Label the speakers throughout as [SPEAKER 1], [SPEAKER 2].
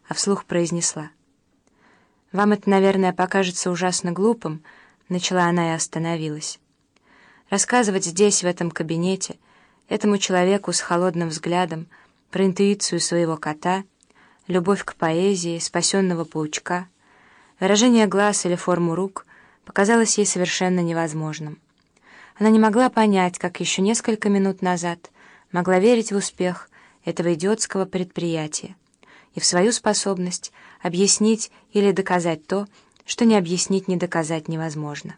[SPEAKER 1] а вслух произнесла. «Вам это, наверное, покажется ужасно глупым», — начала она и остановилась. «Рассказывать здесь, в этом кабинете, этому человеку с холодным взглядом про интуицию своего кота, любовь к поэзии, спасенного паучка, выражение глаз или форму рук показалось ей совершенно невозможным. Она не могла понять, как еще несколько минут назад могла верить в успех этого идиотского предприятия и в свою способность объяснить или доказать то, что не объяснить, не доказать невозможно.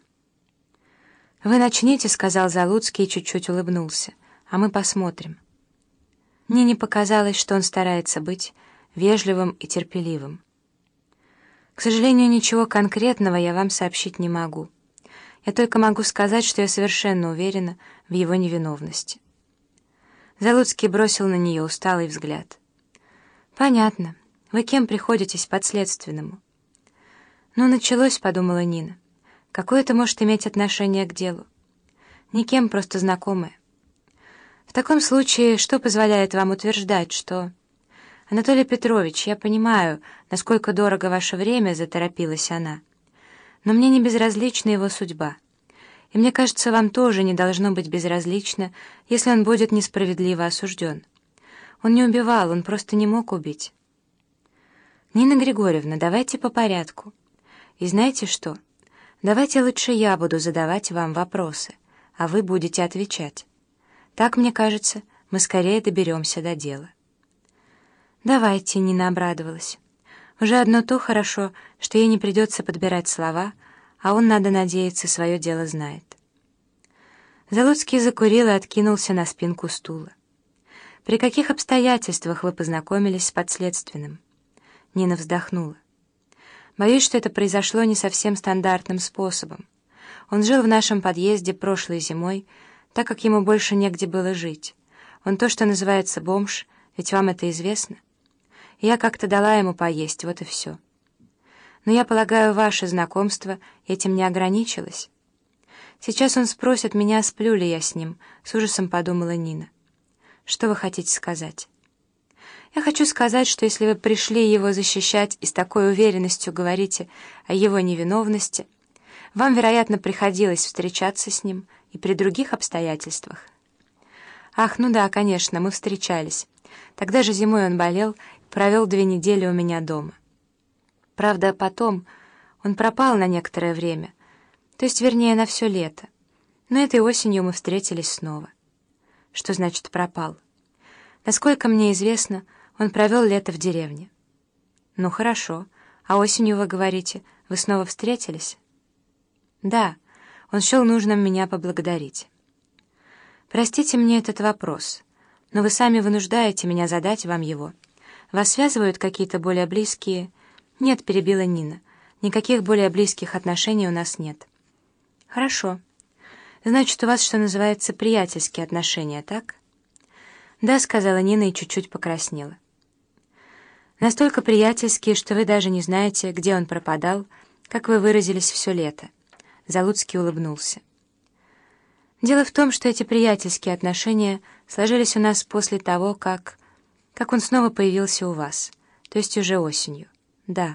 [SPEAKER 1] «Вы начните», — сказал Залуцкий и чуть-чуть улыбнулся, — «а мы посмотрим». Мне не показалось, что он старается быть вежливым и терпеливым. «К сожалению, ничего конкретного я вам сообщить не могу. Я только могу сказать, что я совершенно уверена в его невиновности». Залуцкий бросил на нее усталый взгляд. «Понятно. Вы кем приходитесь подследственному?» «Ну, началось», — подумала Нина. «Какое это может иметь отношение к делу?» «Никем, просто знакомая». «В таком случае, что позволяет вам утверждать, что...» «Анатолий Петрович, я понимаю, насколько дорого ваше время», — заторопилась она. «Но мне не безразлична его судьба. И мне кажется, вам тоже не должно быть безразлично, если он будет несправедливо осужден. Он не убивал, он просто не мог убить». «Нина Григорьевна, давайте по порядку. И знаете что? Давайте лучше я буду задавать вам вопросы, а вы будете отвечать. Так, мне кажется, мы скорее доберемся до дела». «Давайте», — Нина обрадовалась. «Уже одно то хорошо, что ей не придется подбирать слова, а он, надо надеяться, свое дело знает». Залуцкий закурил и откинулся на спинку стула. «При каких обстоятельствах вы познакомились с подследственным?» Нина вздохнула. «Боюсь, что это произошло не совсем стандартным способом. Он жил в нашем подъезде прошлой зимой, так как ему больше негде было жить. Он то, что называется бомж, ведь вам это известно. И я как-то дала ему поесть, вот и все. Но я полагаю, ваше знакомство этим не ограничилось. Сейчас он спросит меня, сплю ли я с ним», — с ужасом подумала Нина. «Что вы хотите сказать?» «Я хочу сказать, что если вы пришли его защищать и с такой уверенностью говорите о его невиновности, вам, вероятно, приходилось встречаться с ним и при других обстоятельствах». «Ах, ну да, конечно, мы встречались. Тогда же зимой он болел и провел 2 недели у меня дома. Правда, потом он пропал на некоторое время, то есть, вернее, на все лето. Но этой осенью мы встретились снова». «Что значит пропал?» «Насколько мне известно, он провел лето в деревне». «Ну хорошо. А осенью, вы говорите, вы снова встретились?» «Да, он счел нужным меня поблагодарить». «Простите мне этот вопрос, но вы сами вынуждаете меня задать вам его. Вас связывают какие-то более близкие...» «Нет», — перебила Нина, — «никаких более близких отношений у нас нет». «Хорошо. Значит, у вас, что называется, приятельские отношения, так?» «Да», — сказала Нина и чуть-чуть покраснела. «Настолько приятельские, что вы даже не знаете, где он пропадал, как вы выразились все лето». Залуцкий улыбнулся. «Дело в том, что эти приятельские отношения сложились у нас после того, как он снова появился у вас, то есть уже осенью. Да».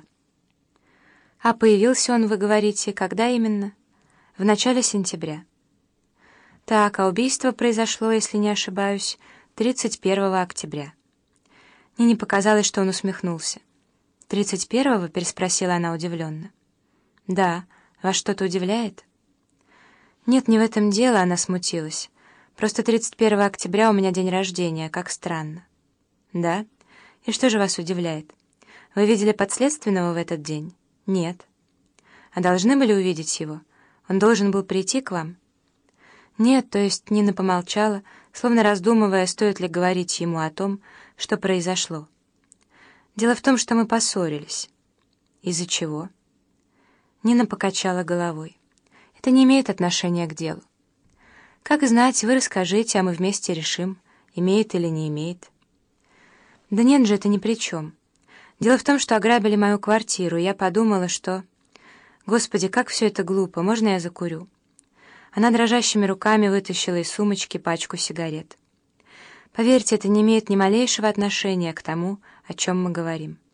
[SPEAKER 1] «А появился он, вы говорите, когда именно?» «В начале сентября». «Так, а убийство произошло, если не ошибаюсь, 31 октября». Нине показалось, что он усмехнулся. «31-го?» — переспросила она удивленно. «Да. Вас что-то удивляет?» «Нет, не в этом дело», — она смутилась. «Просто 31 октября у меня день рождения, как странно». «Да? И что же вас удивляет? Вы видели подследственного в этот день?» «Нет». «А должны были увидеть его? Он должен был прийти к вам?» «Нет», то есть Нина помолчала, словно раздумывая, стоит ли говорить ему о том, что произошло. «Дело в том, что мы поссорились». «Из-за чего?» Нина покачала головой. «Это не имеет отношения к делу». «Как знать, вы расскажите, а мы вместе решим, имеет или не имеет». «Да нет же, это ни при чем. Дело в том, что ограбили мою квартиру, и я подумала, что... Господи, как все это глупо, можно я закурю?» Она дрожащими руками вытащила из сумочки пачку сигарет. «Поверьте, это не имеет ни малейшего отношения к тому, о чем мы говорим».